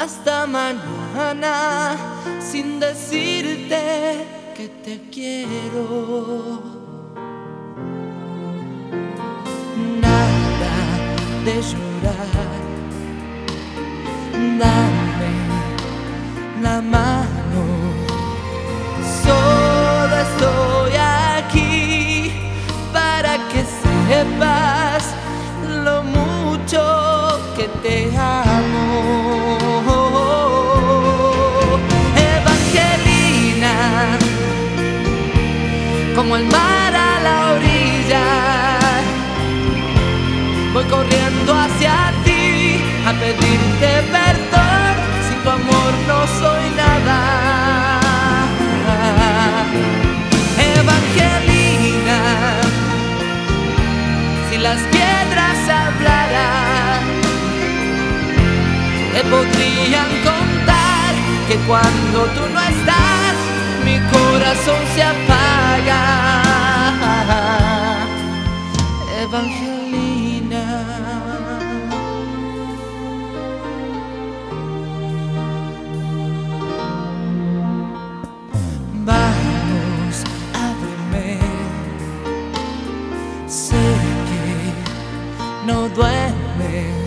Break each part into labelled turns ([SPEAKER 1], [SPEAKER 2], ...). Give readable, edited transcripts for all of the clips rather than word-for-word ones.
[SPEAKER 1] hasta mañana sin decirte que te quiero. Nada de llorar, dame la mano, solo estoy aquí para que sepas lo mucho que te amo. Evangelina, como el mar a la orilla, voy corriendo hacia ti a pedirte perdón. Sin tu amor no soy nada. Evangelina, si las piedras hablaran, te podrían contar que cuando tú no estás, mi corazón se apaga. Evangelina, vamos, ábreme. Sé que no duermes.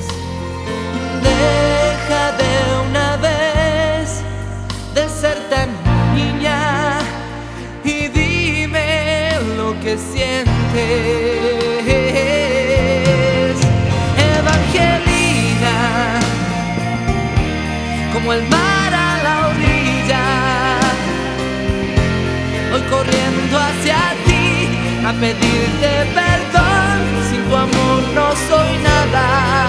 [SPEAKER 1] Deja de una vez de ser tan niña y dime lo que sientes. Evangelina, como el mar a la orilla, voy corriendo hacia ti a pedirte perdón. Sin tu amor no soy nada.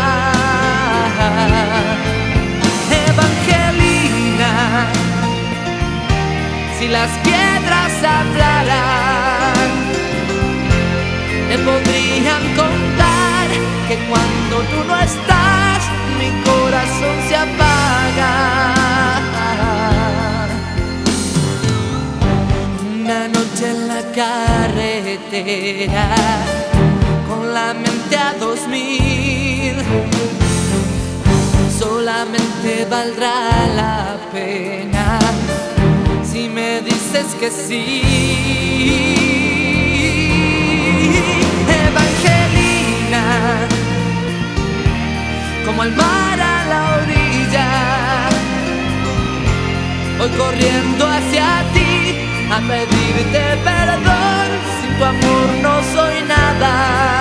[SPEAKER 1] Evangelina, si las piedras hablaran, te podrían contar que cuando tú no estás, mi corazón se apaga. Una noche en la carretera, con la mente a 2000, solamente valdrá la pena si me dices que sí. Evangelina, como el mar a la orilla, voy corriendo hacia ti a pedirte perdón. Sin tu amor no soy nada.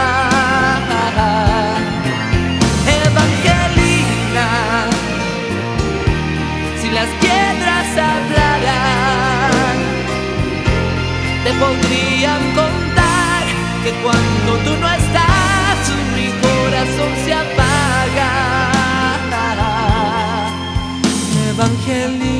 [SPEAKER 1] Evangelina, si las piedras hablaran, te podrían contar que cuando tú no estás, mi corazón se apaga. Evangelina.